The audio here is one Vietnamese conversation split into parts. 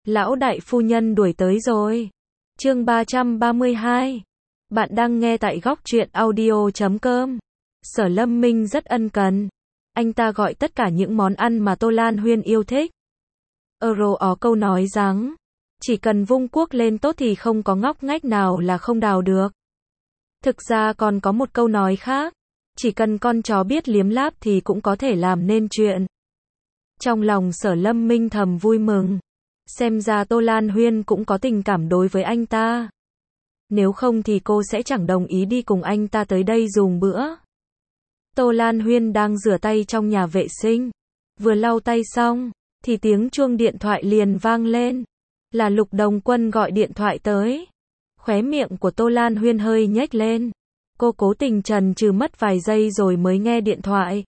Lão đại phu nhân đuổi tới rồi. Chương 332. Bạn đang nghe tại góc truyện audio.com. Sở Lâm Minh rất ân cần. Anh ta gọi tất cả những món ăn mà Tô Lan Huyên yêu thích. Có câu nói rằng, chỉ cần vung cuốc lên tốt thì không có ngóc ngách nào là không đào được. Thực ra còn có một câu nói khác, chỉ cần con chó biết liếm láp thì cũng có thể làm nên chuyện. Trong lòng Sở Lâm Minh thầm vui mừng. Xem ra Tô Lan Huyên cũng có tình cảm đối với anh ta. Nếu không thì cô sẽ chẳng đồng ý đi cùng anh ta tới đây dùng bữa. Tô Lan Huyên đang rửa tay trong nhà vệ sinh. Vừa lau tay xong, thì tiếng chuông điện thoại liền vang lên. Là Lục Đồng Quân gọi điện thoại tới. Khóe miệng của Tô Lan Huyên hơi nhếch lên. Cô cố tình chần chừ mất vài giây rồi mới nghe điện thoại.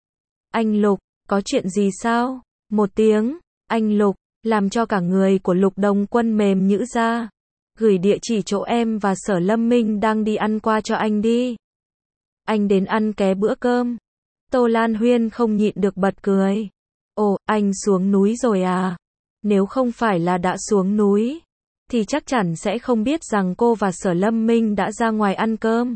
Anh Lục, có chuyện gì sao? Một tiếng, anh Lục, làm cho cả người của Lục Đồng Quân mềm nhũn ra. Gửi địa chỉ chỗ em và Sở Lâm Minh đang đi ăn qua cho anh đi. Anh đến ăn ké bữa cơm. Tô Lan Huyên không nhịn được bật cười. Ồ, anh xuống núi rồi à? Nếu không phải là đã xuống núi, thì chắc chắn sẽ không biết rằng cô và Sở Lâm Minh đã ra ngoài ăn cơm.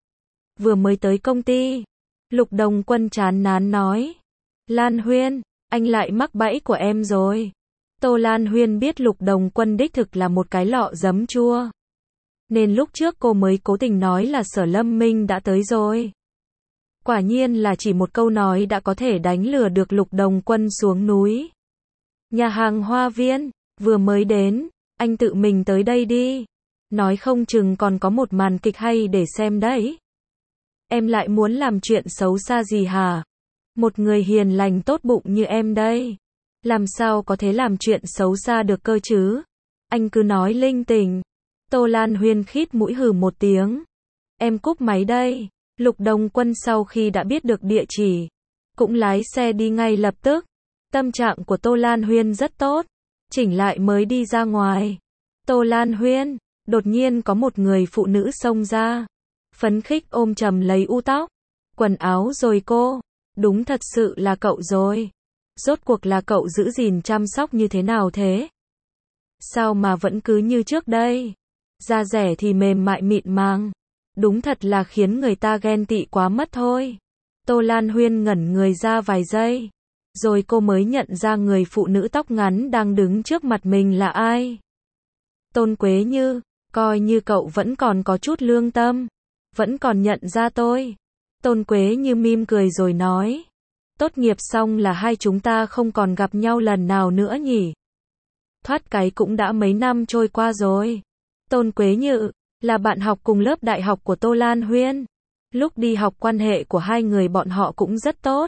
Vừa mới tới công ty, Lục Đồng Quân chán nản nói. Lan Huyên, anh lại mắc bẫy của em rồi. Tô Lan Huyên biết Lục Đồng Quân đích thực là một cái lọ giấm chua. Nên lúc trước cô mới cố tình nói là Sở Lâm Minh đã tới rồi. Quả nhiên là chỉ một câu nói đã có thể đánh lừa được Lục Đồng Quân xuống núi. Nhà hàng Hoa Viên, vừa mới đến, anh tự mình tới đây đi. Nói không chừng còn có một màn kịch hay để xem đấy. Em lại muốn làm chuyện xấu xa gì hả? Một người hiền lành tốt bụng như em đây. Làm sao có thể làm chuyện xấu xa được cơ chứ? Anh cứ nói linh tinh. Tô Lan Huyên khít mũi hừ một tiếng. Em cúp máy đây. Lục Đồng Quân sau khi đã biết được địa chỉ, cũng lái xe đi ngay lập tức. Tâm trạng của Tô Lan Huyên rất tốt. Chỉnh lại mới đi ra ngoài. Tô Lan Huyên, đột nhiên có một người phụ nữ xông ra. Phấn khích ôm chầm lấy u tóc, quần áo rồi cô. Đúng thật sự là cậu rồi. Rốt cuộc là cậu giữ gìn chăm sóc như thế nào thế? Sao mà vẫn cứ như trước đây? Da rẻ thì mềm mại mịn màng. Đúng thật là khiến người ta ghen tị quá mất thôi. Tô Lan Huyên ngẩn người ra vài giây. Rồi cô mới nhận ra người phụ nữ tóc ngắn đang đứng trước mặt mình là ai. Tôn Quế Như, coi như cậu vẫn còn có chút lương tâm. Vẫn còn nhận ra tôi. Tôn Quế Như mỉm cười rồi nói. Tốt nghiệp xong là hai chúng ta không còn gặp nhau lần nào nữa nhỉ? Thoát cái cũng đã mấy năm trôi qua rồi. Tôn Quế Như là bạn học cùng lớp đại học của Tô Lan Huyên. Lúc đi học quan hệ của hai người bọn họ cũng rất tốt.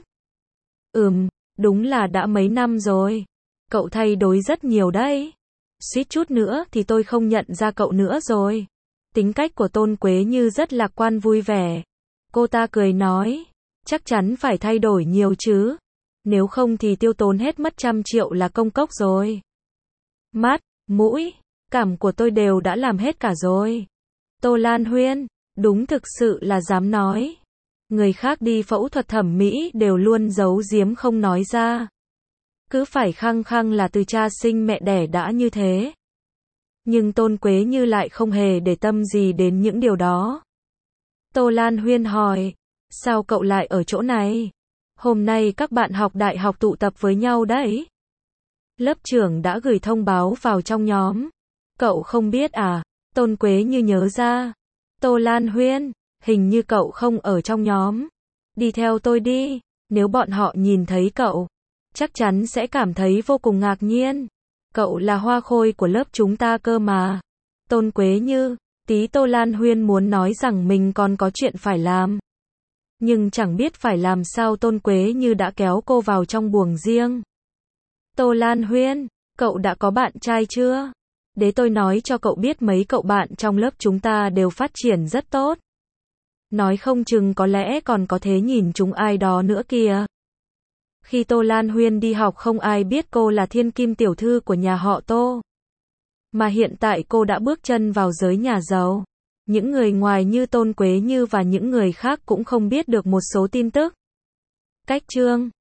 Đúng là đã mấy năm rồi. Cậu thay đổi rất nhiều đấy. Suýt chút nữa thì tôi không nhận ra cậu nữa rồi. Tính cách của Tôn Quế Như rất lạc quan vui vẻ. Cô ta cười nói. Chắc chắn phải thay đổi nhiều chứ. Nếu không thì tiêu tốn hết mất 100 triệu là công cốc rồi. Mắt, mũi, cảm của tôi đều đã làm hết cả rồi. Tô Lan Huyên, đúng thực sự là dám nói. Người khác đi phẫu thuật thẩm mỹ đều luôn giấu giếm không nói ra. Cứ phải khăng khăng là từ cha sinh mẹ đẻ đã như thế. Nhưng Tôn Quế Như lại không hề để tâm gì đến những điều đó. Tô Lan Huyên hỏi. Sao cậu lại ở chỗ này? Hôm nay các bạn học đại học tụ tập với nhau đấy. Lớp trưởng đã gửi thông báo vào trong nhóm. Cậu không biết à? Tôn Quế Như nhớ ra. Tô Lan Huyên, hình như cậu không ở trong nhóm. Đi theo tôi đi. Nếu bọn họ nhìn thấy cậu, chắc chắn sẽ cảm thấy vô cùng ngạc nhiên. Cậu là hoa khôi của lớp chúng ta cơ mà. Tôn Quế Như, tí Tô Lan Huyên muốn nói rằng mình còn có chuyện phải làm. Nhưng chẳng biết phải làm sao Tôn Quế Như đã kéo cô vào trong buồng riêng. Tô Lan Huyên, cậu đã có bạn trai chưa? Để tôi nói cho cậu biết mấy cậu bạn trong lớp chúng ta đều phát triển rất tốt. Nói không chừng có lẽ còn có thể nhìn chúng ai đó nữa kìa. Khi Tô Lan Huyên đi học không ai biết cô là thiên kim tiểu thư của nhà họ Tô. Mà hiện tại cô đã bước chân vào giới nhà giàu. Những người ngoài như Tôn Quế Như và những người khác cũng không biết được một số tin tức. Cách chương